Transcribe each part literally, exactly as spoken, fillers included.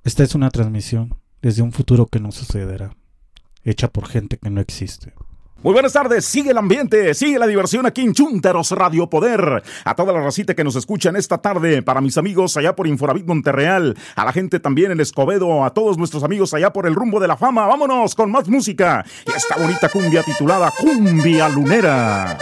Esta es una transmisión desde un futuro que no sucederá, hecha por gente que no existe. Muy buenas tardes, sigue el ambiente, sigue la diversión aquí en Chúntaros Radio Poder. A toda la racita que nos escucha en esta tarde, para mis amigos allá por Infonavit Monterreal, a la gente también en Escobedo, a todos nuestros amigos allá por el rumbo de la fama. Vámonos con más música y esta bonita cumbia titulada Cumbia Lunera.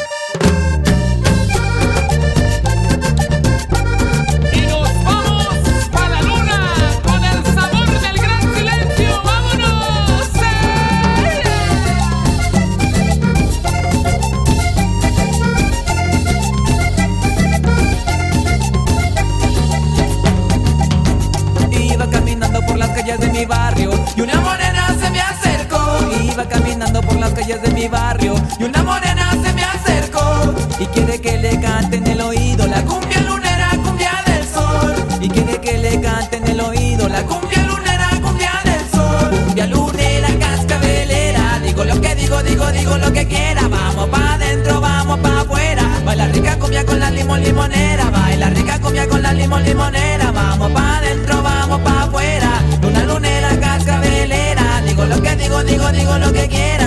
De mi barrio y una morena se me acercó. Iba caminando por las calles de mi barrio y una morena se me acercó y quiere que le cante en el oído la cumbia lunera, cumbia del sol. Y quiere que le cante en el oído la cumbia lunera, cumbia del sol. Cumbia lunera, cascabelera, digo lo que digo, digo, digo lo que quiera. Vamos pa' adentro, vamos pa' afuera. Baila rica cumbia con la limón limonera. Baila rica cumbia con la limón limonera. Vamos pa' adentro, vamos pa' afuera. Una lunera cascabelera, digo lo que digo, digo, digo lo que quiera.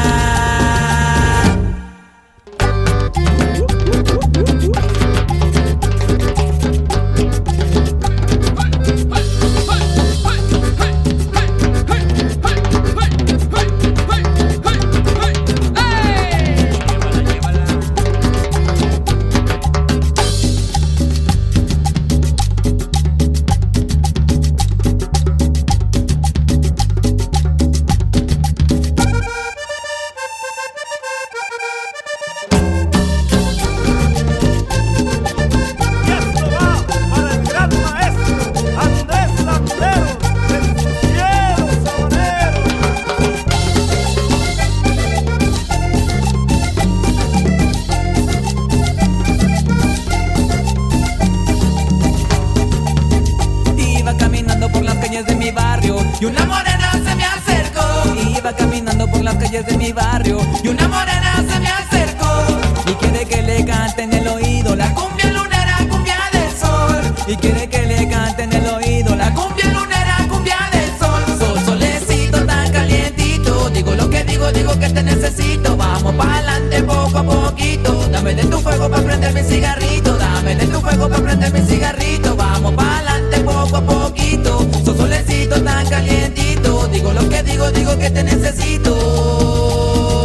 Y una morena se me acercó. Iba caminando por las calles de mi barrio y una morena se me acercó y quiere que le cante en el oído la cumbia lunera, cumbia del sol. Y quiere que le cante en el oído la cumbia lunera, cumbia del sol. Sol, solecito tan calientito, digo lo que digo, digo que te necesito. Vamos pa'lante poco a poquito, dame de tu fuego pa' prender mi cigarrito. Dame de tu fuego pa' prender mi cigarrito. Vamos pa'lante poco a poquito. Sol, solecito tan calientito, digo lo que digo, digo que te necesito.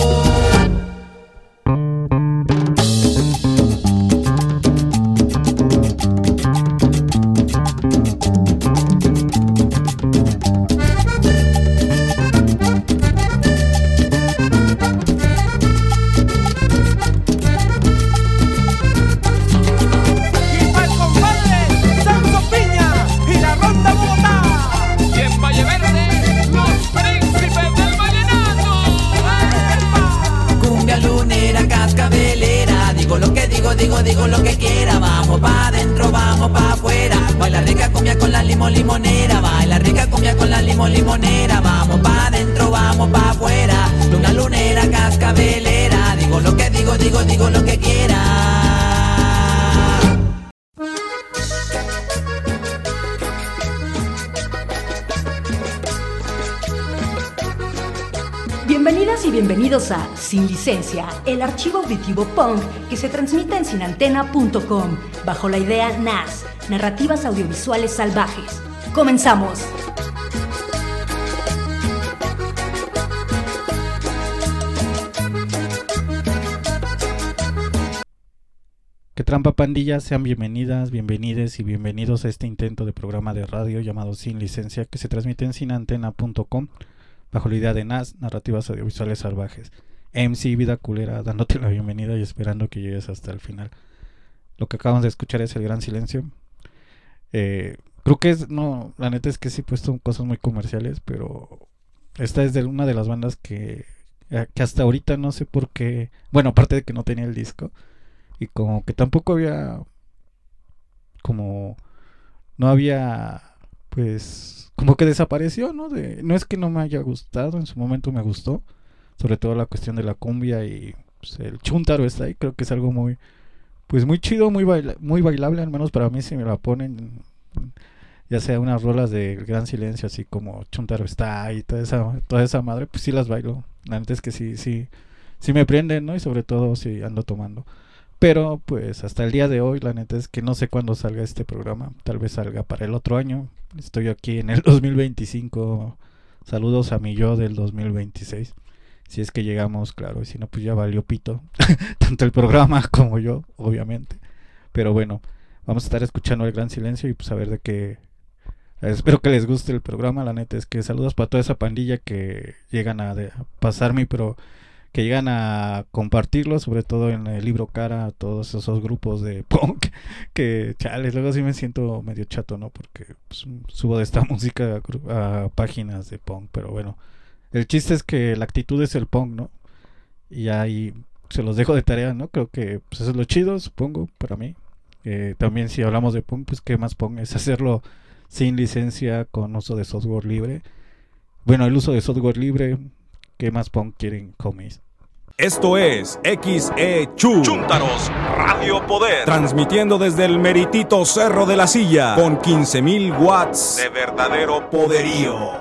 Digo, digo lo que quiera, vamos pa' adentro, vamos pa' afuera. Baila rica cumbia con la limón limonera. Baila rica cumbia con la limón limonera. Vamos pa' adentro, vamos pa' afuera. Luna lunera, cascabelera. Digo lo que digo, digo, digo lo que quiera. Bienvenidas y bienvenidos a Sin Licencia, el archivo auditivo punk que se transmite en sinantena punto com, bajo la idea N A S, Narrativas Audiovisuales Salvajes. ¡Comenzamos! Que trampa pandilla, sean bienvenidas, bienvenides y bienvenidos a este intento de programa de radio llamado Sin Licencia que se transmite en sinantena punto com, bajo la idea de N A S, Narrativas Audiovisuales Salvajes. M C Vida Culera, dándote la bienvenida y esperando que llegues hasta el final. Lo que acabamos de escuchar es El Gran Silencio. Eh, creo que es, no, la neta es que sí he puesto cosas muy comerciales, pero esta es de una de las bandas que, que hasta ahorita no sé por qué, bueno, aparte de que no tenía el disco, y como que tampoco había, como, no había, pues, como que desapareció, ¿no? De, no es que no me haya gustado, en su momento me gustó, sobre todo la cuestión de la cumbia y pues, el chúntaro está ahí, creo que es algo muy, pues muy chido, muy baila, muy bailable, al menos para mí si me la ponen, ya sea unas rolas de Gran Silencio, así como Chuntaro está y toda esa, toda esa madre, pues sí las bailo. La neta es que sí, sí, sí me prenden, ¿no? Y sobre todo si ando tomando. Pero pues hasta el día de hoy, la neta es que no sé cuándo salga este programa. Tal vez salga para el otro año. Estoy aquí en el dos mil veinticinco. Saludos a mi yo del dos mil veintiséis. Si es que llegamos, claro. Y si no, pues ya valió pito. Tanto el programa como yo, obviamente. Pero bueno, vamos a estar escuchando El Gran Silencio y pues a ver de qué... Espero que les guste el programa. La neta es que saludos para toda esa pandilla que llegan a, de, a pasarme, pero que llegan a compartirlo, sobre todo en el libro Cara, todos esos grupos de punk, que chales, luego sí me siento medio chato, ¿no? Porque pues, subo de esta música a, a páginas de punk, pero bueno, el chiste es que la actitud es el punk, ¿no? Y ahí se los dejo de tarea, ¿no? Creo que pues, eso es lo chido, supongo, para mí. Eh, también si hablamos de punk, pues qué más punk es hacerlo sin licencia, con uso de software libre. Bueno, el uso de software libre, ¿qué más punk quieren, homies? Esto es X E Chu Chúntaros Radio Poder, transmitiendo desde el meritito Cerro de la Silla, con quince mil watts de verdadero poderío.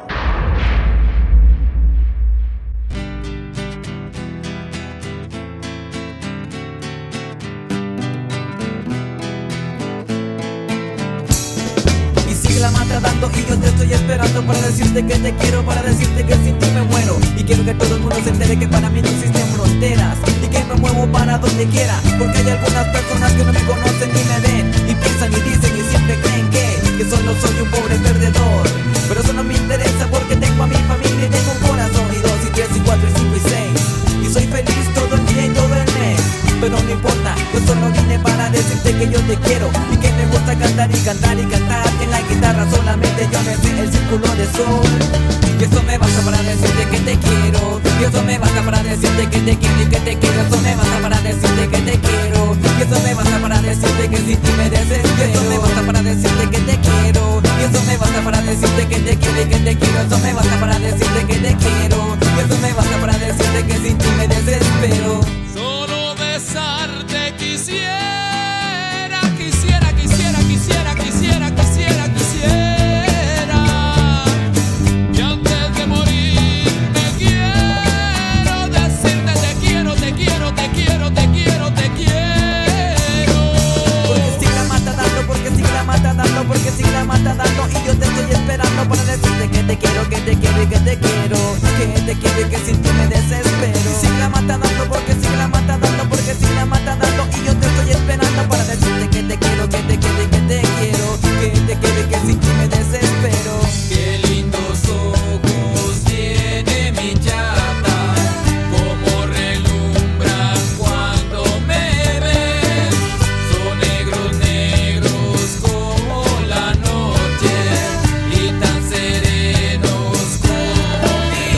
La mata dando y yo te estoy esperando para decirte que te quiero, para decirte que sin ti me muero. Y quiero que todo el mundo se entere que para mí no existen fronteras y que me muevo para donde quiera, porque hay algunas personas que no me conocen ni me ven y piensan y dicen y siempre creen que, que solo soy un pobre perdedor. Pero eso no me interesa porque tengo a mi familia y tengo un corazón y dos y tres y cuatro y cinco y seis y soy feliz todo el día y todo el mes. Pero no importa, yo solo vine para decirte que yo te quiero y que me gusta cantar y cantar y cantar. En la guitarra solamente yo me sé el círculo de sol. Y eso me basta para decirte que te quiero. Y eso me basta para decirte que te quiero y que te quiero. Eso me basta para decirte que te quiero. Y eso me basta para decirte que sin ti me desespero. Y eso me basta para decirte que te quiero. Y eso me basta para decirte que te quiero y que te quiero. Eso me basta para decirte que te quiero. Y eso me basta para decirte que sin ti me desespero. Solo besarte quisiera, quisiera, quisiera, quisiera, quisiera, quisiera, quisiera. Y antes de morir me quiero decirte te quiero, te quiero, te quiero, te quiero, te quiero. Porque si la mata dando, porque si la mata dando, porque si la mata dando y yo te estoy esperando para decirte que te quiero, que te quiero y que te quiero, que te quiero y que sin ti me desespero. Y si la mata dando, porque si la mata dando, porque si la mata dando y yo te estoy esperando para decirte que te quiero, que te quiero y que te quiero, que te quiero y que sin ti me desespero. Qué lindos ojos tiene mi chata, como relumbran cuando me ven. Son negros, negros como la noche y tan serenos como mi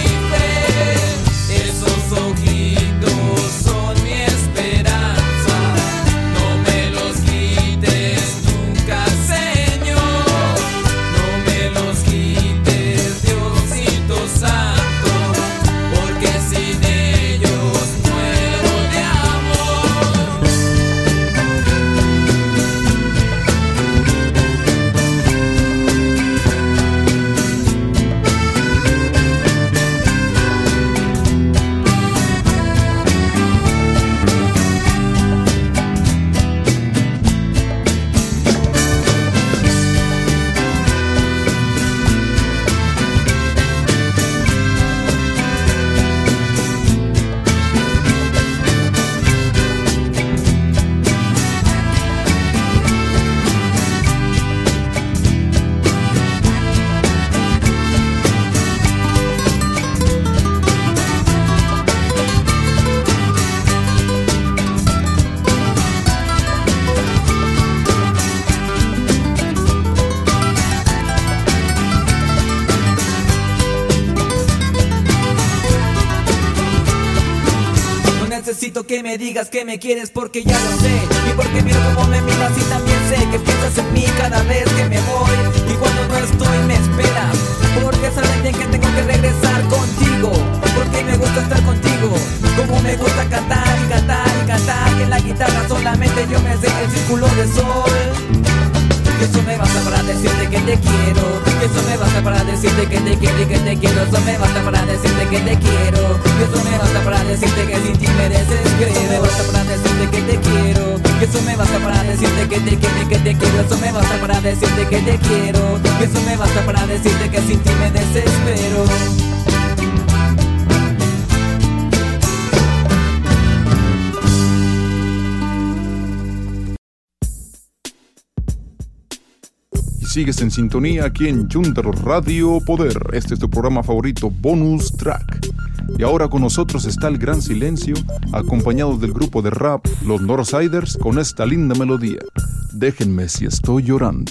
fe. Esos ojitos son mi esperanza, no me los quites nunca, Señor, no me los quites, Diosito Santo, porque sin ellos muero de amor. No necesito que me digas que me quieres porque ya lo sé. Y porque miro cómo me miras y también sé que piensas en mí cada vez que me voy. Y cuando no estoy me esperas, porque sabes bien que tengo que regresar contigo, porque me gusta estar contigo. Como me gusta cantar y cantar y cantar, y en la guitarra solamente yo me sé el círculo de sol. Y eso me basta para decirte que te quiero. basta para decirte que te quiero y que te quiero. Eso me basta para decirte que te quiero. Y eso me basta para decirte que sin ti me desespero. Eso me basta para decirte que te quiero. Y eso me basta para decirte que te quiero y que te quiero. Eso me basta para decirte que te quiero. Y eso me basta para decirte que sin ti me desespero. Sigues en sintonía aquí en Chúntaro Radio Poder. Este es tu programa favorito, Bonus Track. Y ahora con nosotros está el Gran Silencio, acompañados del grupo de rap Los Northsiders, con esta linda melodía. Déjenme si estoy llorando.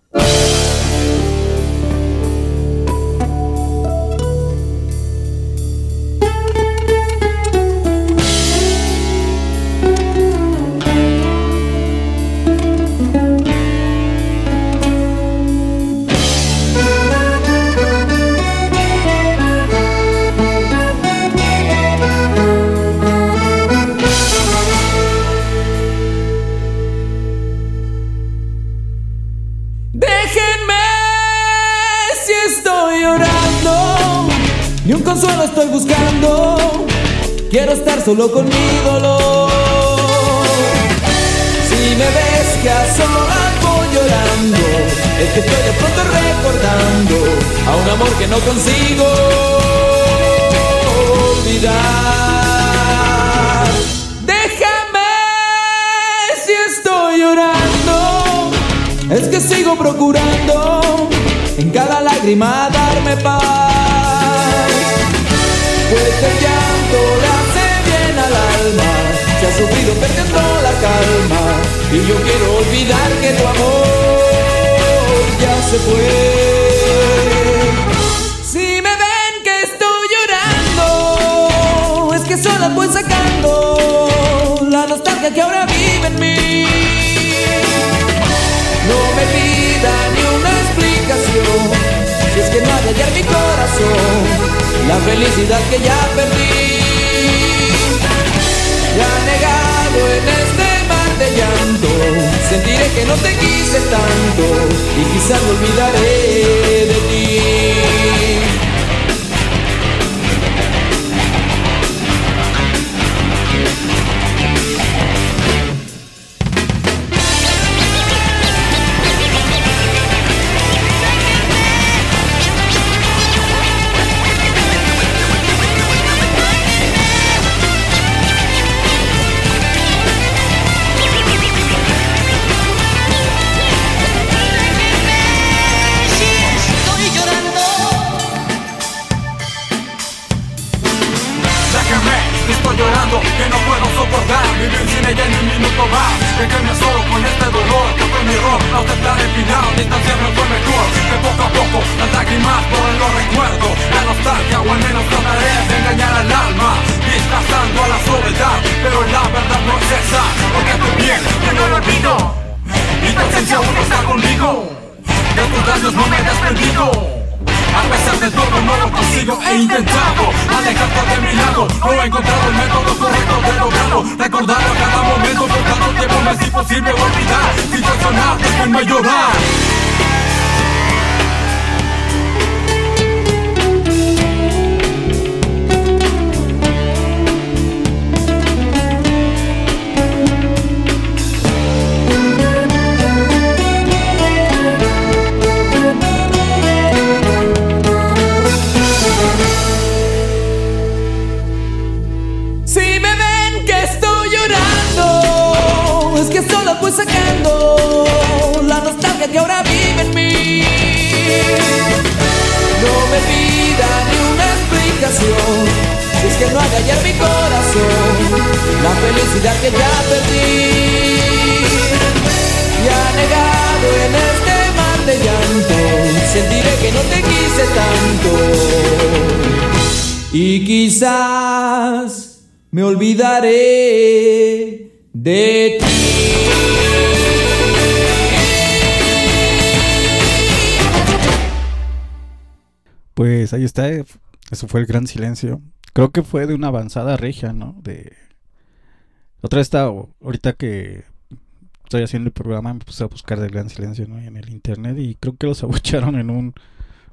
Ni un consuelo estoy buscando, quiero estar solo con mi dolor. Si me ves que a solas voy llorando, es que estoy de pronto recordando a un amor que no consigo olvidar. Déjame si estoy llorando, es que sigo procurando en cada lágrima darme paz. Pues el llanto le hace bien al alma, se ha sufrido perdiendo la calma, y yo quiero olvidar que tu amor ya se fue. Si me ven que estoy llorando, es que solo voy sacando la nostalgia que ahora vive en mí. No me pidan ni una explicación, si es que no ha de hallar mi corazón la felicidad que ya perdí. Ya negado en este mar de llanto, sentiré que no te quise tanto y quizás me olvidaré de ti. Que no puedo soportar vivir sin ella ni un minuto más. Déjenme solo con este dolor que fue mi error. No aceptar el final, distanciarme fue mejor. Que poco a poco las lágrimas borren los recuerdos. La nostalgia o al menos trataré de engañar al alma, disfrazando a la soledad, pero la verdad no es esa. Porque tu piel que no lo olvido y tu ausencia aún no está conmigo. De tus labios no me he desprendido. A pesar de todo no lo consigo, he intentado alejarte de mi lado. No he encontrado el método correcto de lograrlo. Recordarlo a cada momento, por tanto tiempo me es imposible olvidar. Situacional, déjenme llorar. Voy sacando la nostalgia que ahora vive en mí. No me pida ni una explicación, si es que no ha de hallar mi corazón la felicidad que ya perdí. Ya negado en este mar de llanto, sentiré que no te quise tanto y quizás me olvidaré de ti. Pues ahí está, eso fue el Gran Silencio. Creo que fue de una avanzada regia, ¿no? De otra vez está, ahorita que estoy haciendo el programa me puse a buscar del Gran Silencio, ¿no? En el internet y creo que los abucharon en un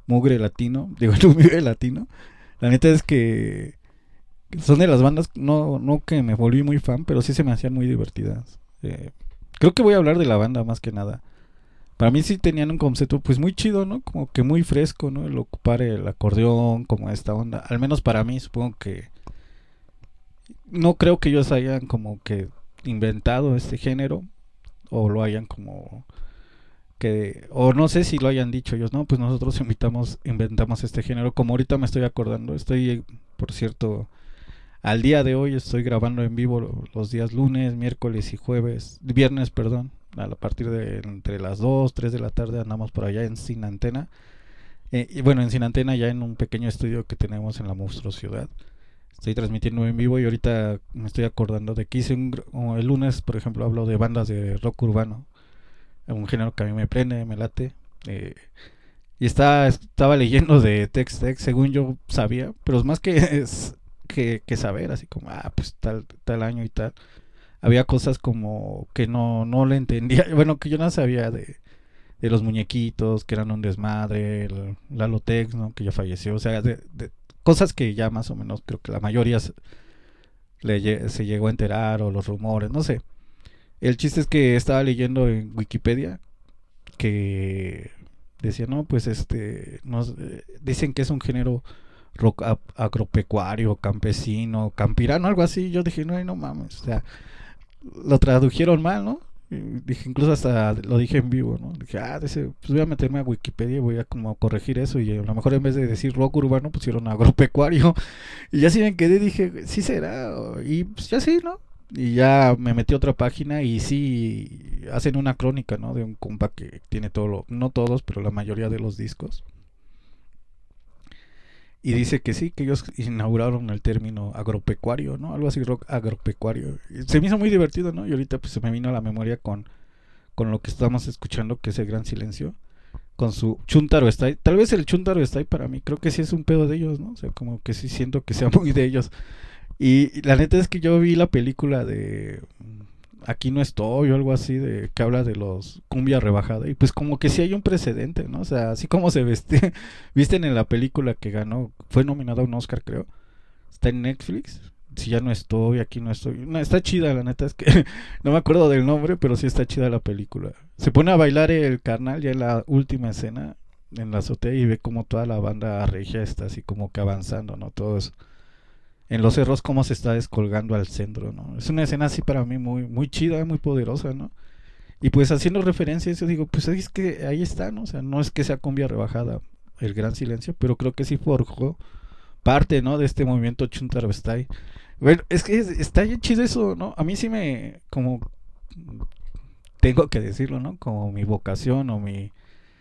Mugre Latino, digo, no Mugre Latino. La neta es que son de las bandas, no, no que me volví muy fan, pero sí se me hacían muy divertidas. Eh, creo que voy a hablar de la banda más que nada. Para mí sí tenían un concepto pues muy chido, ¿no? Como que muy fresco, ¿no? El ocupar el acordeón, como esta onda. Al menos para mí, supongo que... No creo que ellos hayan como que inventado este género, o lo hayan como... que o no sé si lo hayan dicho ellos, no, pues nosotros invitamos, inventamos este género, como ahorita me estoy acordando, estoy, por cierto, al día de hoy estoy grabando en vivo los días lunes, miércoles y jueves, viernes, perdón, a partir de entre las dos, tres de la tarde andamos por allá en Sin Antena, eh, y bueno, en Sin Antena ya en un pequeño estudio que tenemos en la Monstruo Ciudad. Estoy transmitiendo en vivo y ahorita me estoy acordando de que hice un, el lunes, por ejemplo, hablo de bandas de rock urbano, un género que a mí me prende, me late, eh, y está, estaba leyendo de Tex Tex, según yo sabía, pero es más que, es, que, que saber, así como, ah, pues tal, tal año y tal, había cosas como que no, no le entendía, bueno, que yo no sabía de, de los muñequitos, que eran un desmadre, el Lalo Tex, ¿no? Que ya falleció, o sea, de, de cosas que ya más o menos creo que la mayoría se, le, se llegó a enterar, o los rumores, no sé. El chiste es que estaba leyendo en Wikipedia que decía, no, pues este, nos, eh, dicen que es un género rock ap- agropecuario, campesino, campirano, algo así. Yo dije, no, no mames, o sea, lo tradujeron mal, ¿no? Y dije, incluso hasta lo dije en vivo, ¿no? Dije, ah, ese, pues voy a meterme a Wikipedia y voy a como corregir eso, y a lo mejor en vez de decir rock urbano pusieron agropecuario, y ya sí me quedé, dije, sí será, y pues ya sí, ¿no? Y ya me metí a otra página y sí hacen una crónica, ¿no? De un compa que tiene todo lo, no todos, pero la mayoría de los discos. Y dice que sí, que ellos inauguraron el término agropecuario, ¿no? Algo así, rock agropecuario. Y se me hizo muy divertido, ¿no? Y ahorita pues se me vino a la memoria con, con lo que estamos escuchando, que es el Gran Silencio, con su Chuntaro Style. Tal vez el Chuntaro Style para mí, creo que sí es un pedo de ellos, ¿no? O sea, como que sí siento que sea muy de ellos. Y, y la neta es que yo vi la película de Aquí no estoy o algo así, de que habla de los cumbia rebajada, y pues como que sí hay un precedente, ¿no? O sea, así como se viste, visten en la película que ganó, fue nominada a un Oscar, creo, está en Netflix, Si ya no estoy, Aquí no estoy, no, está chida, la neta es que no me acuerdo del nombre, pero sí está chida la película. Se pone a bailar el carnal ya en la última escena en la azotea y ve como toda la banda regia está así como que avanzando, ¿no? Todos en los cerros, cómo se está descolgando al centro, ¿no? Es una escena así para mí muy muy chida, muy poderosa, ¿no? Y pues haciendo referencia a eso digo, pues es que ahí está, ¿no? O sea, no es que sea cumbia rebajada el Gran Silencio, pero creo que sí forjó parte, ¿no? De este movimiento Chuntaro Style. Bueno, es que es, está bien chido eso, ¿no? A mí sí me, como, tengo que decirlo, ¿no? Como mi vocación o mi,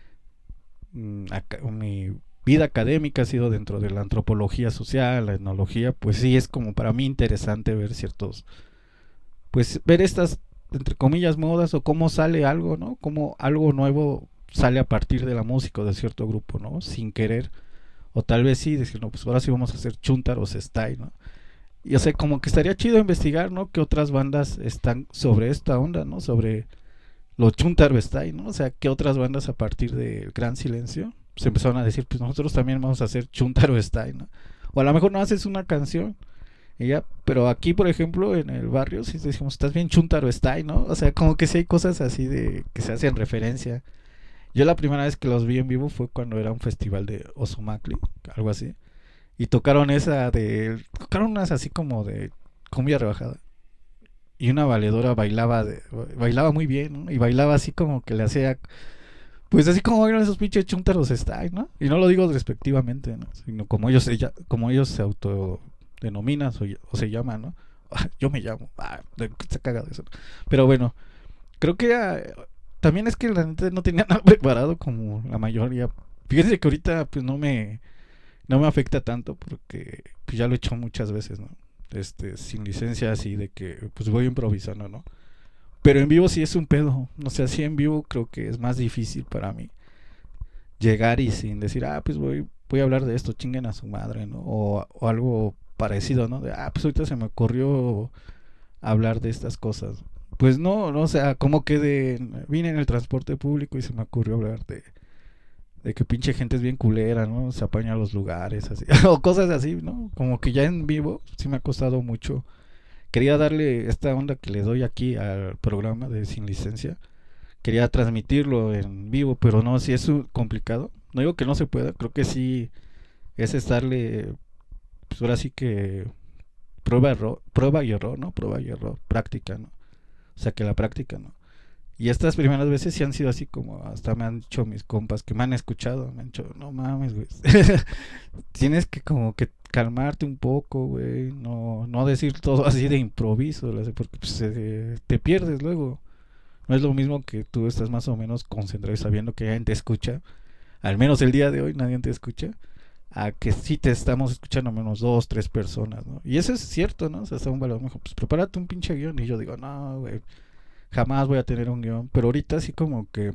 mm, acá, o mi vida académica ha sido dentro de la antropología social, la etnología, pues sí es como para mí interesante ver ciertos, pues ver estas, entre comillas, modas, o cómo sale algo, ¿no? Cómo algo nuevo sale a partir de la música de cierto grupo, ¿no? Sin querer, o tal vez sí, decir, no, pues ahora sí vamos a hacer Chuntaros Style, ¿no? Y o sea, como que estaría chido investigar, ¿no? Que otras bandas están sobre esta onda, ¿no? Sobre los Chuntaro Style, ¿no? O sea, que otras bandas a partir del Gran Silencio se empezaron a decir, pues nosotros también vamos a hacer Chuntaro Style, ¿no? O a lo mejor no haces una canción y ya, pero aquí, por ejemplo, en el barrio, si decimos, estás bien Chuntaro Style, ¿no? O sea, como que sí hay cosas así de que se hacen referencia. Yo la primera vez que los vi en vivo fue cuando era un festival de Ozomatli, algo así. Y tocaron esa de... Tocaron unas así como de cumbia rebajada. Y una valedora bailaba de, bailaba muy bien, ¿no? Y bailaba así como que le hacía... Pues así como bailan esos pinches Chuntaros Style, ¿no? Y no lo digo despectivamente, ¿no? Sino como ellos se, como ellos se autodenominan o, o se llaman, ¿no? Yo me llamo. Ah, se caga de eso. Pero bueno, creo que... Uh, también es que la gente no tenía nada preparado como la mayoría. Fíjense que ahorita pues no me... No me afecta tanto porque pues, ya lo he hecho muchas veces, ¿no? Este, sin licencia, así de que pues voy improvisando, ¿no? Pero en vivo sí es un pedo. O sea, sí en vivo creo que es más difícil para mí llegar y sin decir, ah, pues voy, voy a hablar de esto, chinguen a su madre, ¿no? O, o algo parecido, ¿no? De, ah, pues ahorita se me ocurrió hablar de estas cosas. Pues no, no, o sea, como que de, vine en el transporte público y se me ocurrió hablar de de que pinche gente es bien culera, ¿no? Se apaña a los lugares, así, o cosas así, ¿no? Como que ya en vivo sí me ha costado mucho. Quería darle esta onda que le doy aquí al programa de Sin Licencia. Quería transmitirlo en vivo, pero no, si es complicado. No digo que no se pueda, creo que sí es estarle, pues ahora sí que prueba, error, prueba y error, ¿no? Prueba y error, práctica, ¿no? O sea, que la práctica, ¿no? Y estas primeras veces sí han sido así como, hasta me han dicho mis compas que me han escuchado, me han dicho, no mames, güey, tienes que como que calmarte un poco, güey, no, no decir todo así de improviso, porque pues, eh, te pierdes luego. No es lo mismo que tú estás más o menos concentrado y sabiendo que alguien te escucha, al menos el día de hoy nadie te escucha, a que sí te estamos escuchando menos dos, tres personas, ¿no? Y eso es cierto, ¿no? O sea, hasta un valor me dijo, pues prepárate un pinche guión, y yo digo, no, güey, jamás voy a tener un guión, pero ahorita sí como que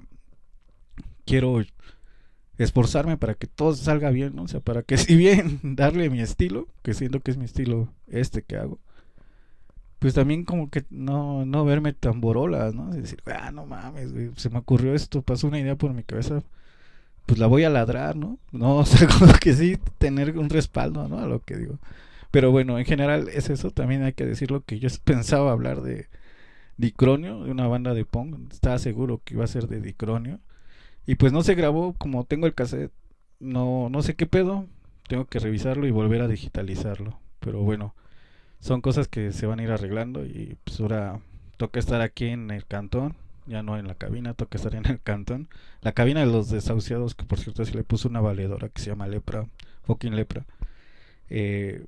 quiero esforzarme para que todo salga bien, ¿no? O sea, para que si bien darle mi estilo, que siento que es mi estilo este que hago, pues también como que no, no verme tan borolas, ¿no? Es decir, ah, no mames, güey, se me ocurrió esto, pasó una idea por mi cabeza, pues la voy a ladrar, ¿no? No, o sea, como que sí tener un respaldo, ¿no? A lo que digo. Pero bueno, en general es eso, también hay que decirlo que yo pensaba hablar de Dicronio, de una banda de punk, estaba seguro que iba a ser de Dicronio, y pues no se grabó, como tengo el cassette, no, no sé qué pedo, tengo que revisarlo y volver a digitalizarlo, pero bueno, son cosas que se van a ir arreglando, y pues ahora toca estar aquí en el cantón, ya no en la cabina, toca estar en el cantón, la cabina de los desahuciados, que por cierto sí le puso una valedora que se llama Lepra, fucking Lepra, eh...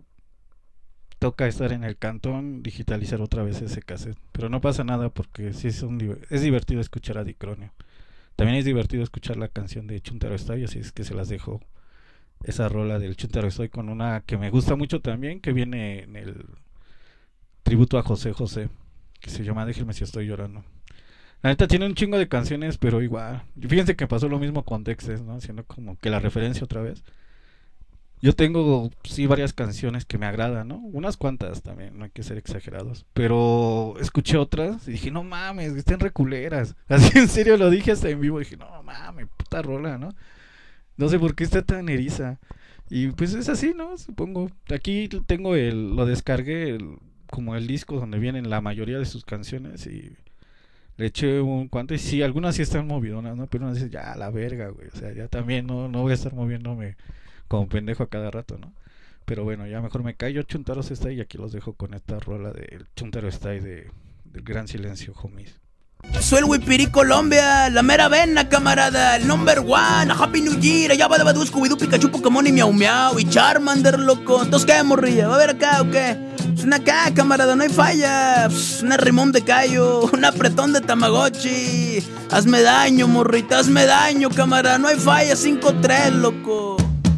toca estar en el cantón, digitalizar otra vez ese cassette, pero no pasa nada porque sí es, un, es divertido escuchar a Dicronio. También es divertido escuchar la canción de Chuntaro Style, así es que se las dejo, esa rola del Chuntaro Style, con una que me gusta mucho también, que viene en el tributo a José José, que se llama Déjenme si estoy llorando. La neta tiene un chingo de canciones, pero igual, fíjense que pasó lo mismo con Texas, ¿no? Haciendo como que la referencia otra vez. Yo tengo, sí, varias canciones que me agradan, ¿no? Unas cuantas también, no hay que ser exagerados. Pero escuché otras y dije, no mames, están reculeras. Así en serio lo dije hasta en vivo. Dije, no mames, puta rola, ¿no? No sé por qué está tan eriza. Y pues es así, ¿no? Supongo. Aquí tengo el, lo descargué el, como el disco donde vienen la mayoría de sus canciones y le eché un cuanto. Y sí, algunas sí están movidonas, ¿no? Pero uno dice, ya, la verga, güey. O sea, ya también no, no voy a estar moviéndome como pendejo a cada rato, ¿no? Pero bueno, ya mejor me callo. Chuntaro Style, y aquí los dejo con esta rola del Chuntaro Style de, del Gran Silencio, homies. Soy el Wipiri Colombia, la mera vena, camarada, el number one, a Happy New Year, allá va de Badu, Scooby-Doo, Pikachu, Pokémon y Miau Miau y Charmander, loco. Entonces, ¿qué, morrilla? ¿Va a ver acá o qué? Es una acá, camarada, no hay falla. Pss, una rimón de callo, un apretón de Tamagotchi. Hazme daño, morrita, hazme daño, camarada, no hay falla. Cinco tres, loco.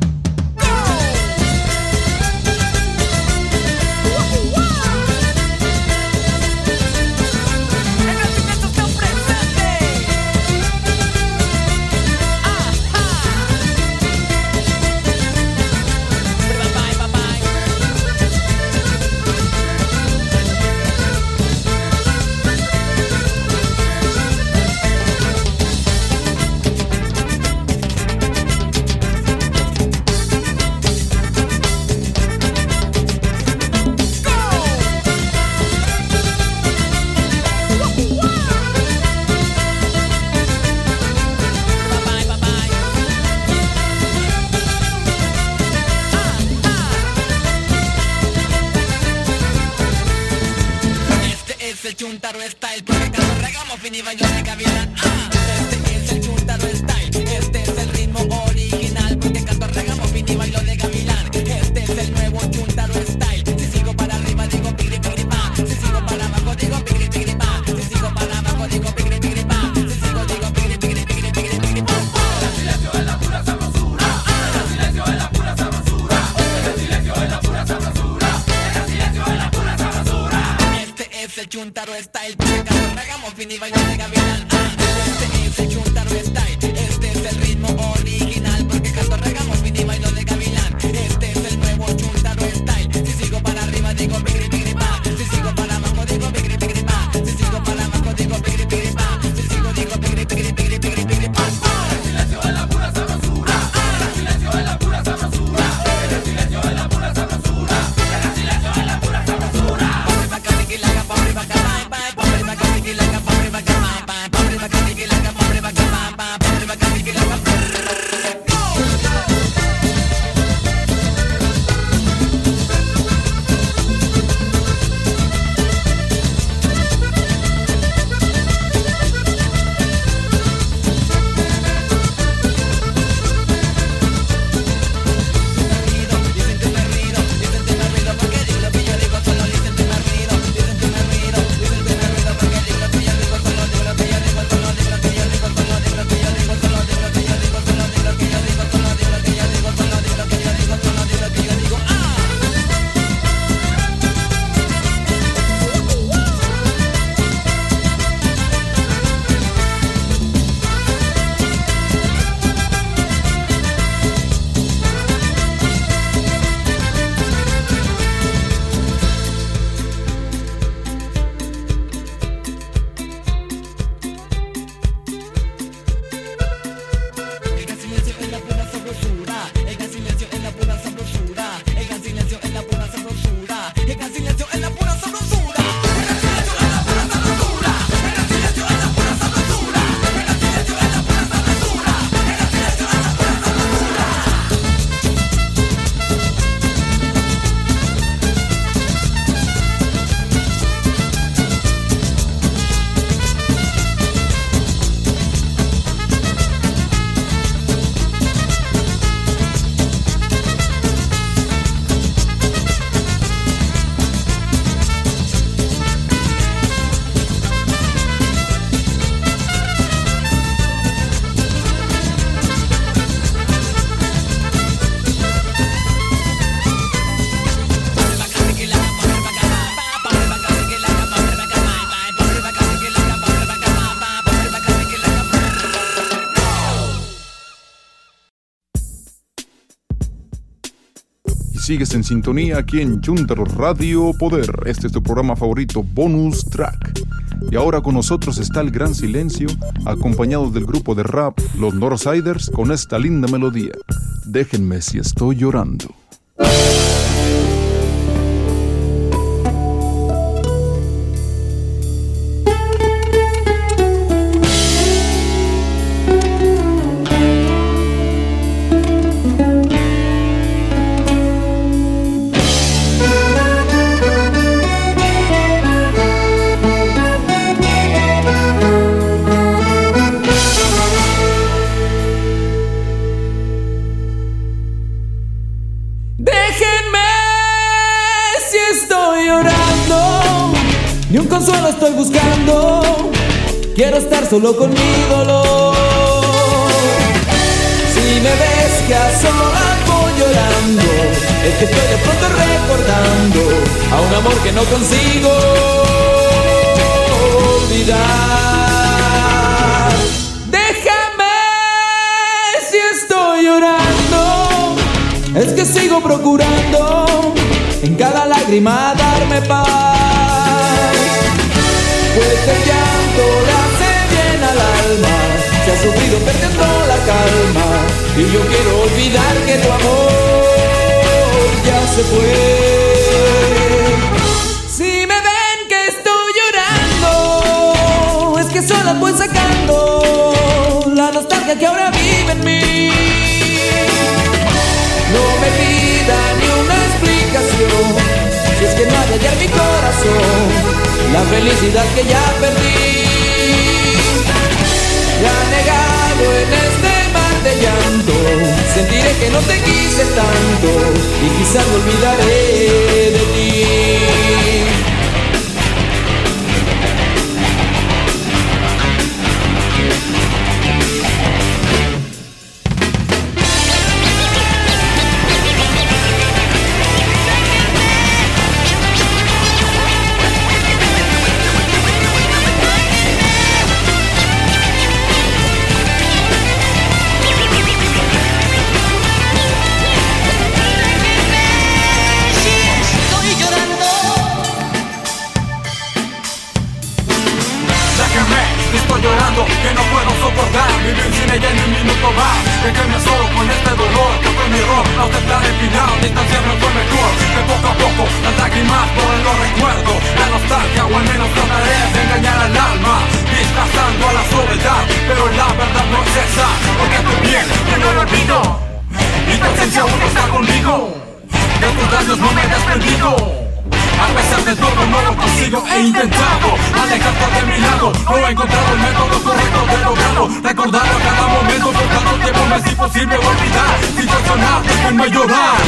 Chuntaro Style, porque cuando regamos fin y bailo de gavilán. Ah, este es el Chuntaro Style, este es el ritmo original, porque canto regamos fin y bailo de gavilán. Este es el nuevo Chuntaro Style. Si sigo para arriba digo pigri pigri pa, si sigo para abajo digo pigri pigri pa, si sigo para abajo digo pigri pigri pa, si sigo digo pigri pigri pigri pigri pigri pa. El silencio es la pura sabrosura, el silencio es la pura sabrosura, el silencio es la pura sabrosura, el silencio es la pura sabrosura. Este es el Chuntaro Style, porque cuando regamos fin y bailo de gavilán. Ah, este es el Chuntaro Style, este es el ritmo original, porque cuando regamos fin y bailo de gavilán. Este es el nuevo Chuntaro Style. Si sigo para arriba digo pigri pigri pa, si sigo para abajo digo pigri pigri pa, si sigo para abajo digo pigri pigri pa, si sigo digo pigri pigri pigri pigri pigri pa. El silencio es la pura sabrosura. y sigues en sintonía aquí en Chuntaro Radio Poder. Este es tu programa favorito, Bonus Track. Y ahora con nosotros está el Gran Silencio, acompañado del grupo de rap Los Northsiders, con esta linda melodía, Déjenme si estoy llorando. Ni un consuelo estoy buscando, quiero estar solo con mi dolor. Si me ves que a solas voy llorando, es que estoy de pronto recordando a un amor que no consigo olvidar. Déjame si estoy llorando, es que sigo procurando en cada lágrima darme paz. Pues el llanto le hace bien al alma, se ha sufrido perdiendo la calma, y yo quiero olvidar que tu amor ya se fue. Si me ven que estoy llorando, es que solo voy sacando la nostalgia que ahora vive en mí. No me pidan ni una explicación, si es que no hay hallar mi corazón la felicidad que ya perdí. Ya negado en este mar de llanto, sentiré que no te quise tanto y quizás me olvidaré de ti. Que no puedo soportar vivir sin ella ni un minuto más. Déjenme solo con este dolor que fue mi error. No aceptar el final, distanciarme fue mejor. Que poco a poco las lágrimas borren los recuerdos. La nostalgia o al menos trataré de engañar al alma, disfrazando a la soledad, pero la verdad no es esa. Porque estoy bien, que no lo olvido, y tu ausencia aún está conmigo. De tus labios no me he desprendido. A pesar de todo no lo consigo, he intentado alejarte de mi lado. No he encontrado el método correcto de lograrlo. Recordarlo a cada momento, por tanto tiempo me es imposible olvidar. Situacional, déjenme llorar.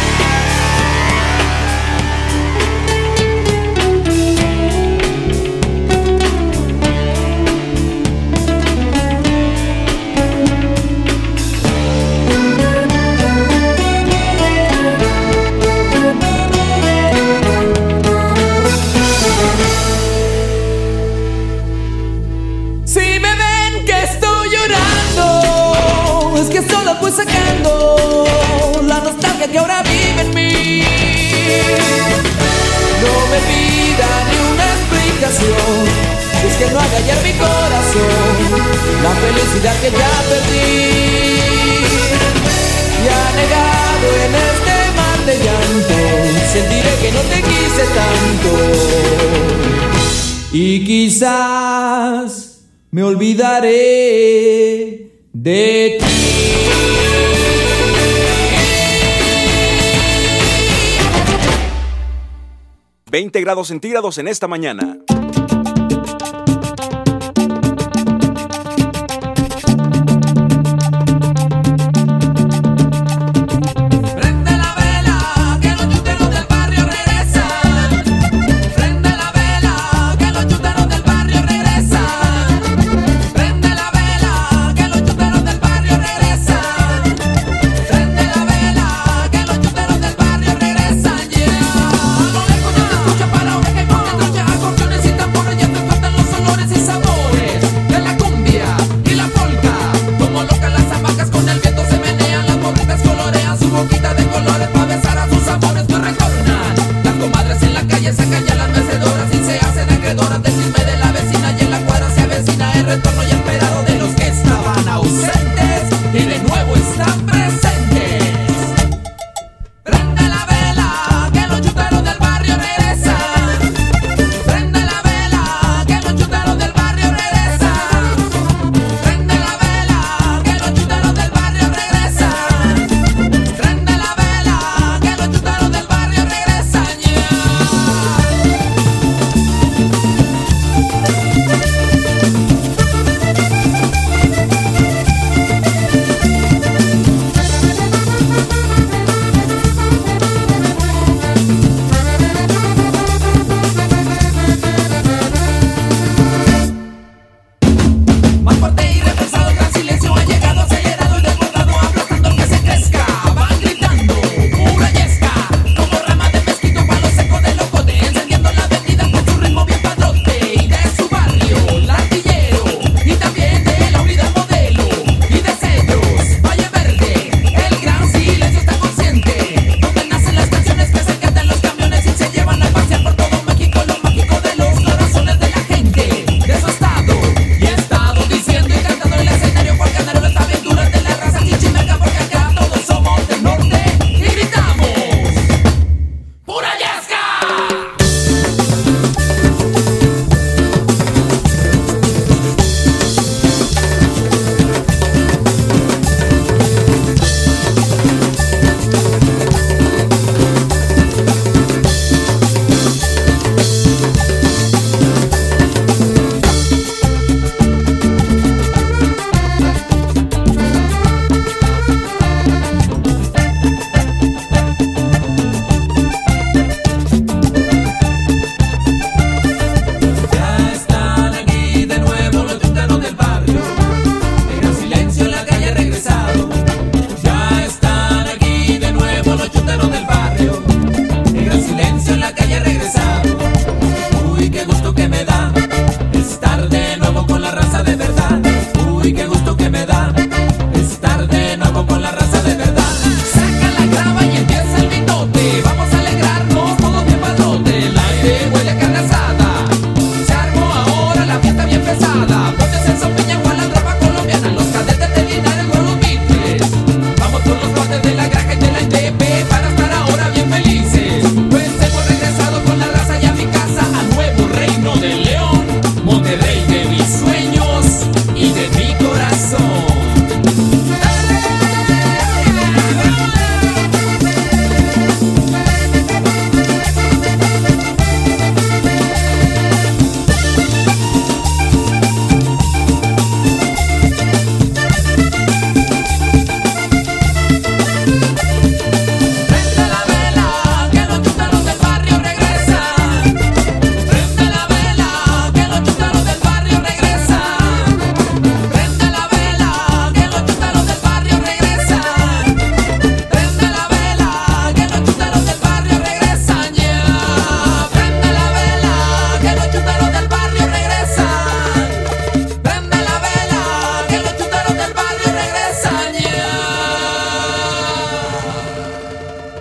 Voy sacando la nostalgia que ahora vive en mí. No me pida ni una explicación, si es que no haga hallar mi corazón la felicidad que ya perdí. Ya negado en este mar de llanto, sentiré que no te quise tanto y quizás me olvidaré de ti. veinte grados centígrados en esta mañana.